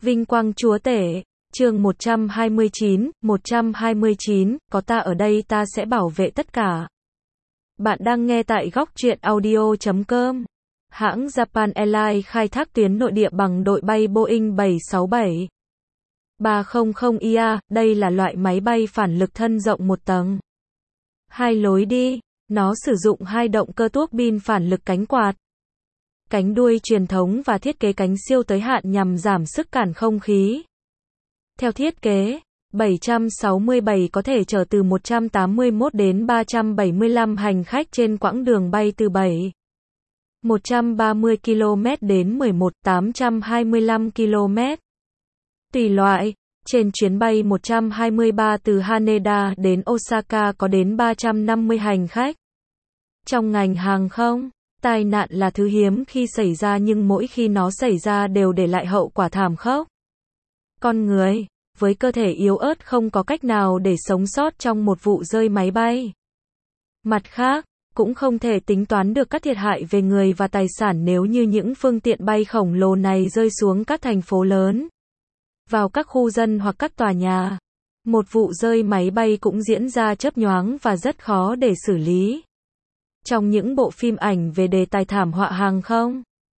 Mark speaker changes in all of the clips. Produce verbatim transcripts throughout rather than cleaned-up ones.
Speaker 1: Vinh quang chúa tể, chương một trăm hai mươi chín, một trăm hai mươi chín, có ta ở đây ta sẽ bảo vệ tất cả. Bạn đang nghe tại góc truyện audio chấm com. Hãng Japan Airlines khai thác tuyến nội địa bằng đội bay Boeing bảy sáu bảy ba không không i a, đây là loại máy bay phản lực thân rộng một tầng. Hai lối đi, nó sử dụng hai động cơ tuốc bin phản lực cánh quạt. Cánh đuôi truyền thống và thiết kế cánh siêu tới hạn nhằm giảm sức cản không khí. Theo thiết kế, bảy sáu bảy có thể chở từ một trăm tám mươi mốt đến ba trăm bảy mươi lăm hành khách trên quãng đường bay từ bảy nghìn một trăm ba mươi ki lô mét đến mười một nghìn tám trăm hai mươi lăm ki lô mét. Tùy loại, trên chuyến bay một trăm hai mươi ba từ Haneda đến Osaka có đến ba trăm năm mươi hành khách. Trong ngành hàng không, tai nạn là thứ hiếm khi xảy ra nhưng mỗi khi nó xảy ra đều để lại hậu quả thảm khốc. Con người, với cơ thể yếu ớt không có cách nào để sống sót trong một vụ rơi máy bay. Mặt khác, cũng không thể tính toán được các thiệt hại về người và tài sản nếu như những phương tiện bay khổng lồ này rơi xuống các thành phố lớn, vào các khu dân hoặc các tòa nhà. Một vụ rơi máy bay cũng diễn ra chớp nhoáng và rất khó để xử lý. Trong những bộ phim ảnh về đề tài thảm họa hàng không,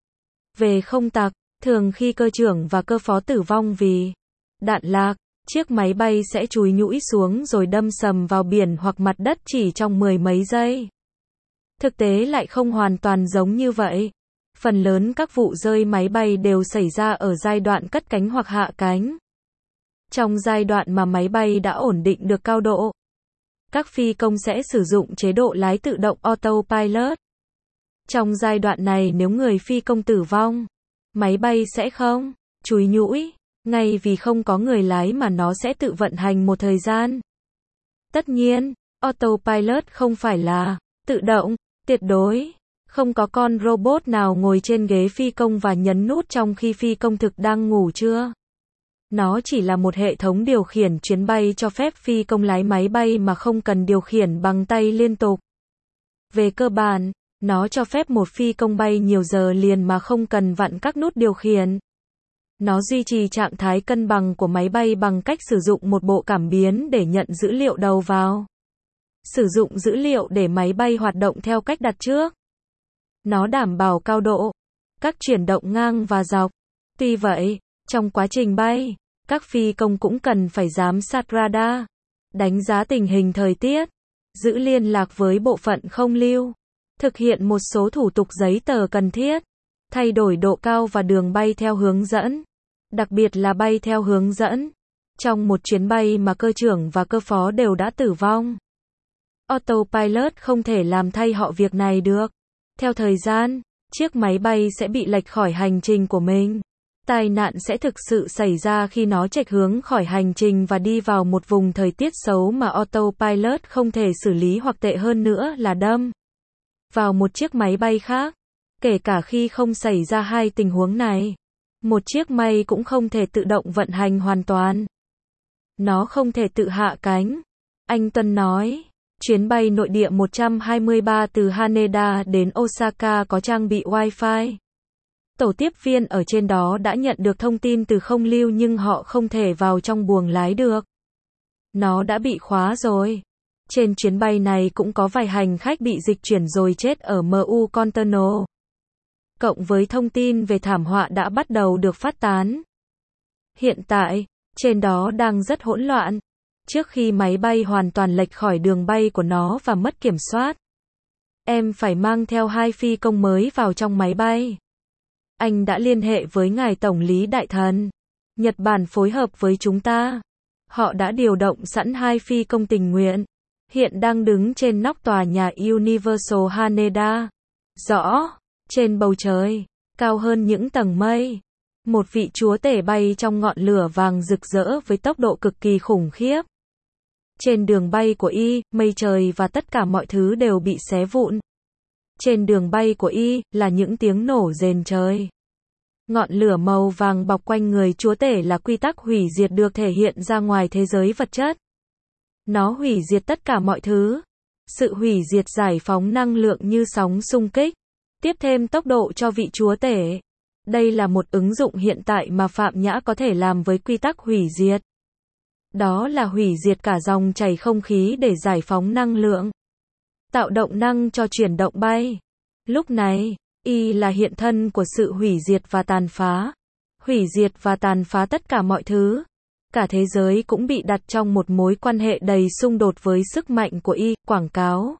Speaker 1: về không tặc, thường khi cơ trưởng và cơ phó tử vong vì đạn lạc, chiếc máy bay sẽ chúi nhũi xuống rồi đâm sầm vào biển hoặc mặt đất chỉ trong mười mấy giây. Thực tế lại không hoàn toàn giống như vậy. Phần lớn các vụ rơi máy bay đều xảy ra ở giai đoạn cất cánh hoặc hạ cánh. Trong giai đoạn mà máy bay đã ổn định được cao độ, các phi công sẽ sử dụng chế độ lái tự động autopilot. Trong giai đoạn này nếu người phi công tử vong, máy bay sẽ không chúi nhũi ngay vì không có người lái mà nó sẽ tự vận hành một thời gian. Tất nhiên, autopilot không phải là tự động, tuyệt đối. Không có con robot nào ngồi trên ghế phi công và nhấn nút trong khi phi công thực đang ngủ chưa. Nó chỉ là một hệ thống điều khiển chuyến bay cho phép phi công lái máy bay mà không cần điều khiển bằng tay liên tục. Về cơ bản, nó cho phép một phi công bay nhiều giờ liền mà không cần vặn các nút điều khiển. Nó duy trì trạng thái cân bằng của máy bay bằng cách sử dụng một bộ cảm biến để nhận dữ liệu đầu vào. Sử dụng dữ liệu để máy bay hoạt động theo cách đặt trước. Nó đảm bảo cao độ, các chuyển động ngang và dọc. Tuy vậy, trong quá trình bay, các phi công cũng cần phải giám sát radar, đánh giá tình hình thời tiết, giữ liên lạc với bộ phận không lưu, thực hiện một số thủ tục giấy tờ cần thiết, thay đổi độ cao và đường bay theo hướng dẫn, đặc biệt là bay theo hướng dẫn. Trong một chuyến bay mà cơ trưởng và cơ phó đều đã tử vong, autopilot không thể làm thay họ việc này được. Theo thời gian, chiếc máy bay sẽ bị lệch khỏi hành trình của mình. Tai nạn sẽ thực sự xảy ra khi nó chệch hướng khỏi hành trình và đi vào một vùng thời tiết xấu mà autopilot không thể xử lý, hoặc tệ hơn nữa là đâm vào một chiếc máy bay khác. Kể cả khi không xảy ra hai tình huống này, một chiếc máy cũng không thể tự động vận hành hoàn toàn. Nó không thể tự hạ cánh. Anh Tuân nói. Chuyến bay nội địa một trăm hai mươi ba từ Haneda đến Osaka có trang bị Wi-Fi. Tổ tiếp viên ở trên đó đã nhận được thông tin từ không lưu nhưng họ không thể vào trong buồng lái được. Nó đã bị khóa rồi. Trên chuyến bay này cũng có vài hành khách bị dịch chuyển rồi chết ở em u Conterno. Cộng với thông tin về thảm họa đã bắt đầu được phát tán. Hiện tại, trên đó đang rất hỗn loạn. Trước khi máy bay hoàn toàn lệch khỏi đường bay của nó và mất kiểm soát, em phải mang theo hai phi công mới vào trong máy bay. Anh đã liên hệ với ngài Tổng lý Đại thần. Nhật Bản phối hợp với chúng ta. Họ đã điều động sẵn hai phi công tình nguyện. Hiện đang đứng trên nóc tòa nhà Universal Haneda. Rõ, trên bầu trời, cao hơn những tầng mây, một vị chúa tể bay trong ngọn lửa vàng rực rỡ với tốc độ cực kỳ khủng khiếp. Trên đường bay của y, mây trời và tất cả mọi thứ đều bị xé vụn. Trên đường bay của y, là những tiếng nổ rền trời. Ngọn lửa màu vàng bọc quanh người chúa tể là quy tắc hủy diệt được thể hiện ra ngoài thế giới vật chất. Nó hủy diệt tất cả mọi thứ. Sự hủy diệt giải phóng năng lượng như sóng xung kích, tiếp thêm tốc độ cho vị chúa tể. Đây là một ứng dụng hiện tại mà Phạm Nhã có thể làm với quy tắc hủy diệt. Đó là hủy diệt cả dòng chảy không khí để giải phóng năng lượng, tạo động năng cho chuyển động bay. Lúc này, Y là hiện thân của sự hủy diệt và tàn phá. Hủy diệt và tàn phá tất cả mọi thứ. Cả thế giới cũng bị đặt trong một mối quan hệ đầy xung đột với sức mạnh của Y. Quảng cáo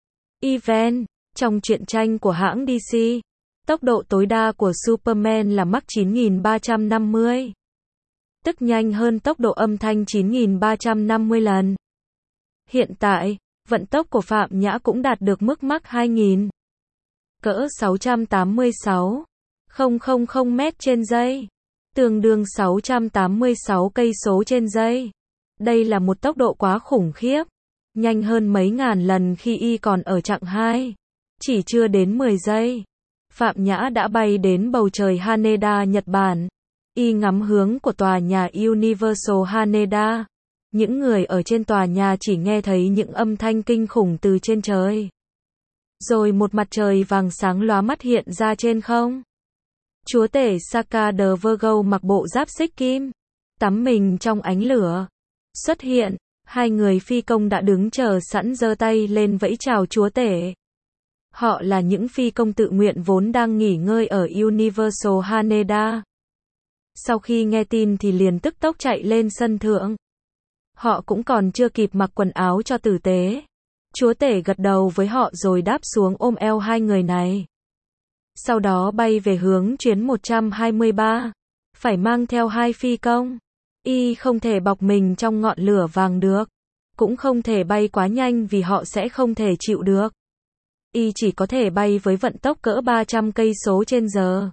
Speaker 1: Event. Trong truyện tranh của hãng đê xê, tốc độ tối đa của Superman là Mach chín nghìn ba trăm năm mươi. Tức nhanh hơn tốc độ âm thanh chín nghìn ba trăm năm mươi lần. Hiện tại, vận tốc của Phạm Nhã cũng đạt được mức Mach hai nghìn. Cỡ sáu trăm tám mươi sáu nghìn mét trên giây. Tương đương sáu trăm tám mươi sáu cây số trên giây. Đây là một tốc độ quá khủng khiếp. Nhanh hơn mấy ngàn lần khi Y còn ở chặng hai. Chỉ chưa đến mười giây. Phạm Nhã đã bay đến bầu trời Haneda, Nhật Bản. Y ngắm hướng của tòa nhà Universal Haneda. Những người ở trên tòa nhà chỉ nghe thấy những âm thanh kinh khủng từ trên trời. Rồi một mặt trời vàng sáng lóa mắt hiện ra trên không. Chúa tể Saka the Virgo mặc bộ giáp xích kim, tắm mình trong ánh lửa. Xuất hiện, hai người phi công đã đứng chờ sẵn giơ tay lên vẫy chào chúa tể. Họ là những phi công tự nguyện vốn đang nghỉ ngơi ở Universal Haneda. Sau khi nghe tin thì liền tức tốc chạy lên sân thượng. Họ cũng còn chưa kịp mặc quần áo cho tử tế. Chúa tể gật đầu với họ rồi đáp xuống ôm eo hai người này. Sau đó bay về hướng chuyến một trăm hai mươi ba. Phải mang theo hai phi công. Y không thể bọc mình trong ngọn lửa vàng được. Cũng không thể bay quá nhanh vì họ sẽ không thể chịu được. Y chỉ có thể bay với vận tốc cỡ ba trăm cây số trên giờ.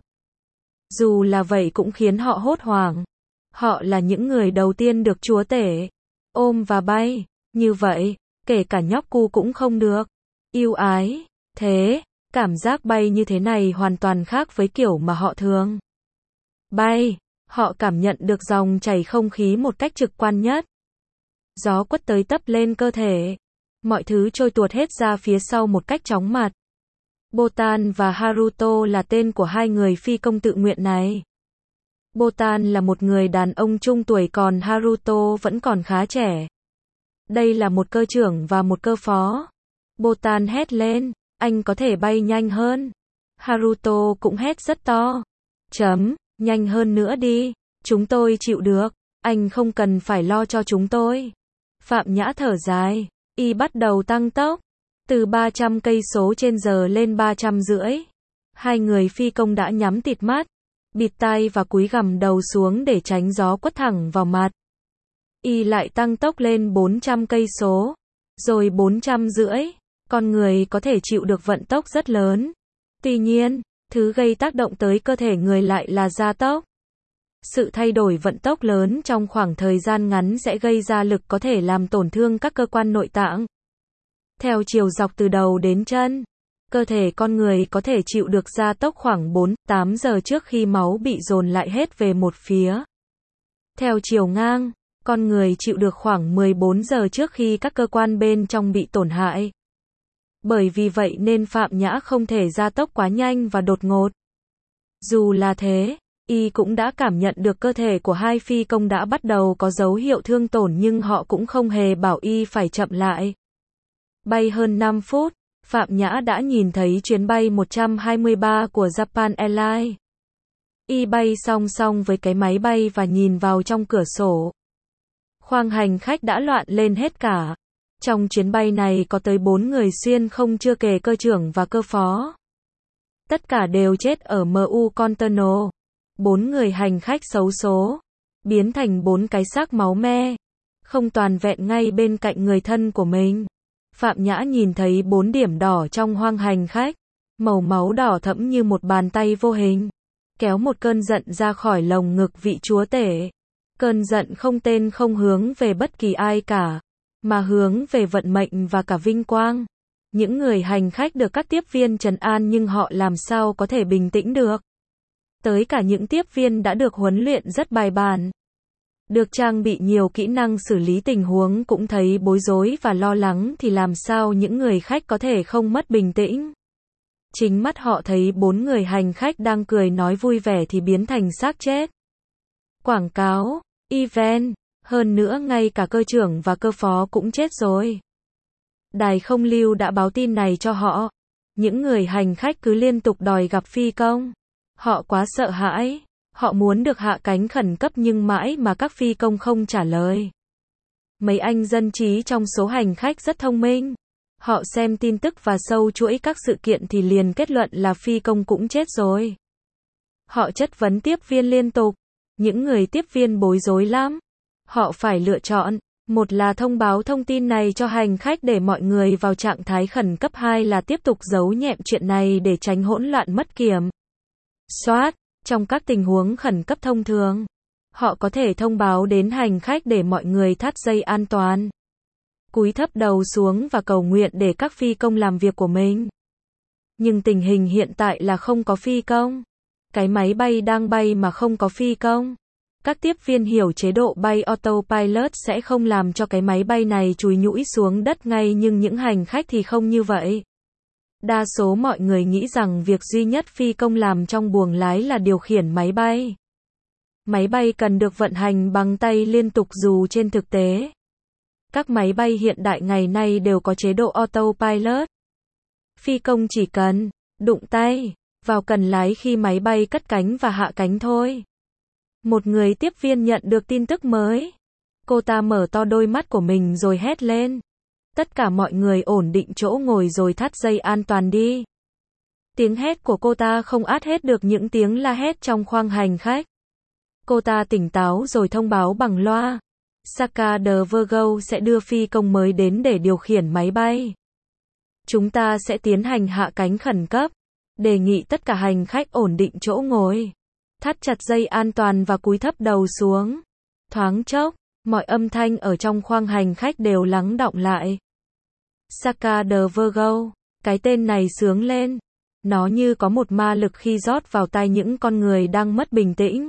Speaker 1: Dù là vậy cũng khiến họ hốt hoảng. Họ là những người đầu tiên được chúa tể ôm và bay. Như vậy, kể cả nhóc cu cũng không được. Yêu ái. Thế, cảm giác bay như thế này hoàn toàn khác với kiểu mà họ thường bay. Họ cảm nhận được dòng chảy không khí một cách trực quan nhất. Gió quất tới tấp lên cơ thể. Mọi thứ trôi tuột hết ra phía sau một cách chóng mặt. Botan và Haruto là tên của hai người phi công tự nguyện này. Botan là một người đàn ông trung tuổi còn Haruto vẫn còn khá trẻ. Đây là một cơ trưởng và một cơ phó. Botan hét lên, anh có thể bay nhanh hơn. Haruto cũng hét rất to. Chấm, nhanh hơn nữa đi, chúng tôi chịu được, anh không cần phải lo cho chúng tôi. Phạm Nhã thở dài, Y bắt đầu tăng tốc. Từ ba trăm cây số trên giờ lên ba trăm rưỡi. Hai người phi công đã nhắm tịt mắt, bịt tai và cúi gằm đầu xuống để tránh gió quất thẳng vào mặt. Y lại tăng tốc lên bốn trăm cây số, rồi bốn trăm rưỡi. Con người có thể chịu được vận tốc rất lớn. Tuy nhiên, thứ gây tác động tới cơ thể người lại là gia tốc. Sự thay đổi vận tốc lớn trong khoảng thời gian ngắn sẽ gây ra lực có thể làm tổn thương các cơ quan nội tạng. Theo chiều dọc từ đầu đến chân, cơ thể con người có thể chịu được gia tốc khoảng bốn đến tám giờ trước khi máu bị dồn lại hết về một phía. Theo chiều ngang, con người chịu được khoảng mười bốn giờ trước khi các cơ quan bên trong bị tổn hại. Bởi vì vậy nên Phạm Nhã không thể gia tốc quá nhanh và đột ngột. Dù là thế, Y cũng đã cảm nhận được cơ thể của hai phi công đã bắt đầu có dấu hiệu thương tổn nhưng họ cũng không hề bảo Y phải chậm lại. Bay hơn năm phút, Phạm Nhã đã nhìn thấy chuyến bay một trăm hai mươi ba của Japan Airlines. Y bay song song với cái máy bay và nhìn vào trong cửa sổ. Khoang hành khách đã loạn lên hết cả. Trong chuyến bay này có tới bốn người xuyên không chưa kể cơ trưởng và cơ phó. Tất cả đều chết ở em u Conterno. Bốn người hành khách xấu số, biến thành bốn cái xác máu me, không toàn vẹn ngay bên cạnh người thân của mình. Phạm Nhã nhìn thấy bốn điểm đỏ trong khoang hành khách, màu máu đỏ thẫm như một bàn tay vô hình, kéo một cơn giận ra khỏi lồng ngực vị chúa tể. Cơn giận không tên không hướng về bất kỳ ai cả, mà hướng về vận mệnh và cả vinh quang. Những người hành khách được các tiếp viên trấn an nhưng họ làm sao có thể bình tĩnh được. Tới cả những tiếp viên đã được huấn luyện rất bài bản, được trang bị nhiều kỹ năng xử lý tình huống cũng thấy bối rối và lo lắng thì làm sao những người khách có thể không mất bình tĩnh. Chính mắt họ thấy bốn người hành khách đang cười nói vui vẻ thì biến thành xác chết. Quảng cáo, event, hơn nữa ngay cả cơ trưởng và cơ phó cũng chết rồi. Đài không lưu đã báo tin này cho họ. Những người hành khách cứ liên tục đòi gặp phi công. Họ quá sợ hãi. Họ muốn được hạ cánh khẩn cấp nhưng mãi mà các phi công không trả lời. Mấy anh dân trí trong số hành khách rất thông minh. Họ xem tin tức và sâu chuỗi các sự kiện thì liền kết luận là phi công cũng chết rồi. Họ chất vấn tiếp viên liên tục. Những người tiếp viên bối rối lắm. Họ phải lựa chọn. Một là thông báo thông tin này cho hành khách để mọi người vào trạng thái khẩn cấp, hai là tiếp tục giấu nhẹm chuyện này để tránh hỗn loạn mất kiểm soát. Trong các tình huống khẩn cấp thông thường, họ có thể thông báo đến hành khách để mọi người thắt dây an toàn, cúi thấp đầu xuống và cầu nguyện để các phi công làm việc của mình. Nhưng tình hình hiện tại là không có phi công. Cái máy bay đang bay mà không có phi công. Các tiếp viên hiểu chế độ bay autopilot sẽ không làm cho cái máy bay này chúi nhũi xuống đất ngay, nhưng những hành khách thì không như vậy. Đa số mọi người nghĩ rằng việc duy nhất phi công làm trong buồng lái là điều khiển máy bay. Máy bay cần được vận hành bằng tay liên tục dù trên thực tế, các máy bay hiện đại ngày nay đều có chế độ autopilot. Phi công chỉ cần đụng tay vào cần lái khi máy bay cất cánh và hạ cánh thôi. Một người tiếp viên nhận được tin tức mới. Cô ta mở to đôi mắt của mình rồi hét lên. Tất cả mọi người ổn định chỗ ngồi rồi thắt dây an toàn đi. Tiếng hét của cô ta không át hết được những tiếng la hét trong khoang hành khách. Cô ta tỉnh táo rồi thông báo bằng loa. Saka de Virgo sẽ đưa phi công mới đến để điều khiển máy bay. Chúng ta sẽ tiến hành hạ cánh khẩn cấp. Đề nghị tất cả hành khách ổn định chỗ ngồi, thắt chặt dây an toàn và cúi thấp đầu xuống. Thoáng chốc, mọi âm thanh ở trong khoang hành khách đều lắng đọng lại. Saka de Virgo, cái tên này sướng lên. Nó như có một ma lực khi rót vào tai những con người đang mất bình tĩnh.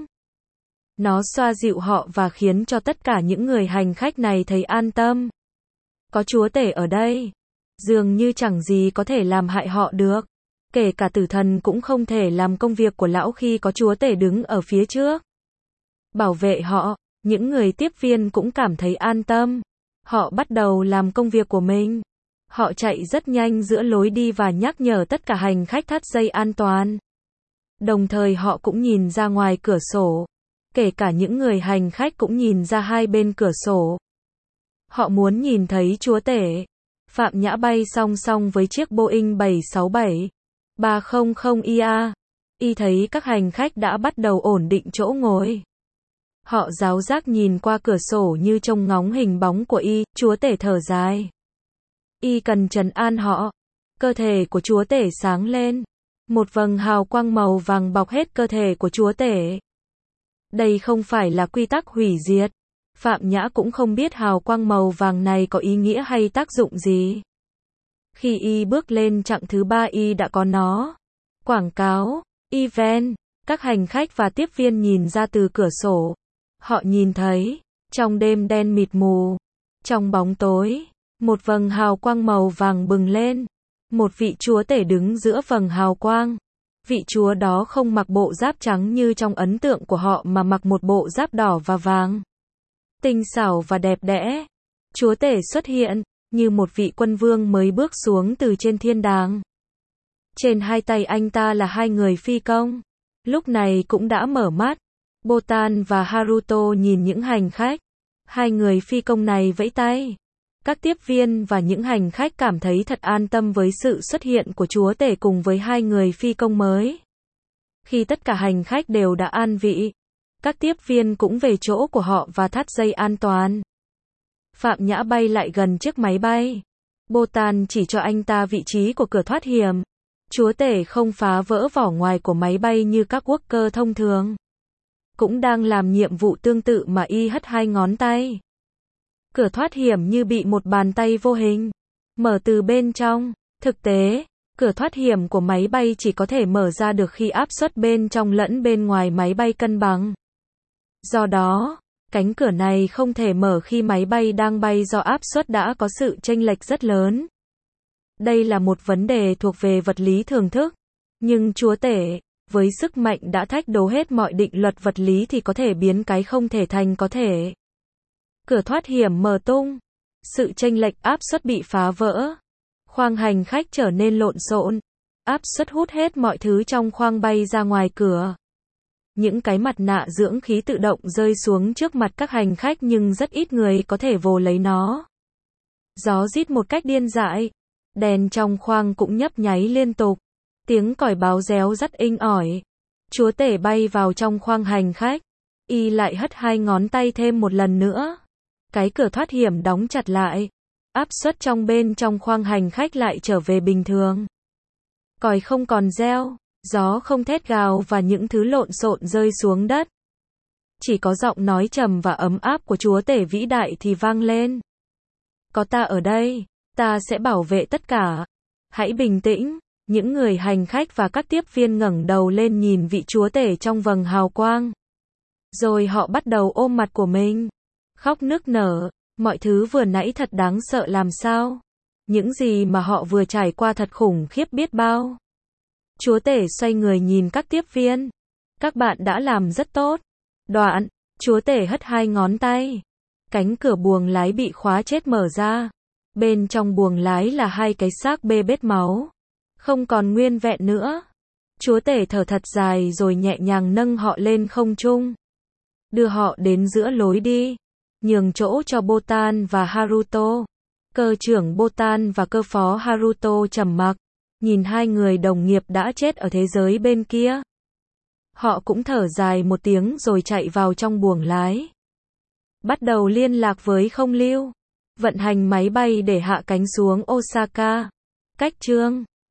Speaker 1: Nó xoa dịu họ và khiến cho tất cả những người hành khách này thấy an tâm. Có Chúa Tể ở đây, dường như chẳng gì có thể làm hại họ được. Kể cả tử thần cũng không thể làm công việc của lão khi có Chúa Tể đứng ở phía trước. Bảo vệ họ, những người tiếp viên cũng cảm thấy an tâm. Họ bắt đầu làm công việc của mình. Họ chạy rất nhanh giữa lối đi và nhắc nhở tất cả hành khách thắt dây an toàn. Đồng thời họ cũng nhìn ra ngoài cửa sổ. Kể cả những người hành khách cũng nhìn ra hai bên cửa sổ. Họ muốn nhìn thấy Chúa Tể. Phạm Nhã bay song song với chiếc Boeing bảy sáu bảy ba không không i a. Y thấy các hành khách đã bắt đầu ổn định chỗ ngồi. Họ giáo giác nhìn qua cửa sổ như trông ngóng hình bóng của Y. Chúa Tể thở dài. Y cần trấn an họ. Cơ thể của Chúa Tể sáng lên. Một vầng hào quang màu vàng bọc hết cơ thể của Chúa Tể. Đây không phải là quy tắc hủy diệt. Phạm Nhã cũng không biết hào quang màu vàng này có ý nghĩa hay tác dụng gì. Khi Y bước lên chặng thứ ba Y đã có nó. Quảng cáo, event, các hành khách và tiếp viên nhìn ra từ cửa sổ. Họ nhìn thấy, trong đêm đen mịt mù, trong bóng tối, một vầng hào quang màu vàng bừng lên. Một vị Chúa Tể đứng giữa vầng hào quang. Vị Chúa đó không mặc bộ giáp trắng như trong ấn tượng của họ mà mặc một bộ giáp đỏ và vàng. Tinh xảo và đẹp đẽ. Chúa Tể xuất hiện như một vị quân vương mới bước xuống từ trên thiên đàng. Trên hai tay anh ta là hai người phi công. Lúc này cũng đã mở mắt. Botan và Haruto nhìn những hành khách. Hai người phi công này vẫy tay. Các tiếp viên và những hành khách cảm thấy thật an tâm với sự xuất hiện của Chúa Tể cùng với hai người phi công mới. Khi tất cả hành khách đều đã an vị, các tiếp viên cũng về chỗ của họ và thắt dây an toàn. Phạm Nhã bay lại gần chiếc máy bay. Botan chỉ cho anh ta vị trí của cửa thoát hiểm. Chúa Tể không phá vỡ vỏ ngoài của máy bay như các worker thông thường. Cũng đang làm nhiệm vụ tương tự mà Y hất hai ngón tay. Cửa thoát hiểm như bị một bàn tay vô hình mở từ bên trong. Thực tế, cửa thoát hiểm của máy bay chỉ có thể mở ra được khi áp suất bên trong lẫn bên ngoài máy bay cân bằng. Do đó, cánh cửa này không thể mở khi máy bay đang bay do áp suất đã có sự chênh lệch rất lớn. Đây là một vấn đề thuộc về vật lý thường thức. Nhưng chúa tể, với sức mạnh đã thách đố hết mọi định luật vật lý thì có thể biến cái không thể thành có thể. Cửa thoát hiểm mở tung. Sự chênh lệch áp suất bị phá vỡ. Khoang hành khách trở nên lộn xộn. Áp suất hút hết mọi thứ trong khoang bay ra ngoài cửa. Những cái mặt nạ dưỡng khí tự động rơi xuống trước mặt các hành khách nhưng rất ít người có thể vồ lấy nó. Gió rít một cách điên dại. Đèn trong khoang cũng nhấp nháy liên tục. Tiếng còi báo réo rắt inh ỏi. Chúa tể bay vào trong khoang hành khách. Y lại hất hai ngón tay thêm một lần nữa. Cái cửa thoát hiểm đóng chặt lại. Áp suất trong bên trong khoang hành khách lại trở về bình thường. Còi không còn reo, gió không thét gào và những thứ lộn xộn rơi xuống đất. Chỉ có giọng nói trầm và ấm áp của chúa tể vĩ đại thì vang lên. Có ta ở đây, ta sẽ bảo vệ tất cả. Hãy bình tĩnh. Những người hành khách và các tiếp viên ngẩng đầu lên nhìn vị chúa tể trong vầng hào quang. Rồi họ bắt đầu ôm mặt của mình. Khóc nức nở. Mọi thứ vừa nãy thật đáng sợ làm sao. Những gì mà họ vừa trải qua thật khủng khiếp biết bao. Chúa tể xoay người nhìn các tiếp viên. Các bạn đã làm rất tốt. Đoạn, chúa tể hất hai ngón tay. Cánh cửa buồng lái bị khóa chết mở ra. Bên trong buồng lái là hai cái xác bê bết máu. Không còn nguyên vẹn nữa. Chúa tể thở thật dài rồi nhẹ nhàng nâng họ lên không trung. Đưa họ đến giữa lối đi. Nhường chỗ cho Botan và Haruto. Cơ trưởng Botan và cơ phó Haruto trầm mặc. Nhìn hai người đồng nghiệp đã chết ở thế giới bên kia. Họ cũng thở dài một tiếng rồi chạy vào trong buồng lái. Bắt đầu liên lạc với không lưu. Vận hành máy bay để hạ cánh xuống Osaka. Cách chương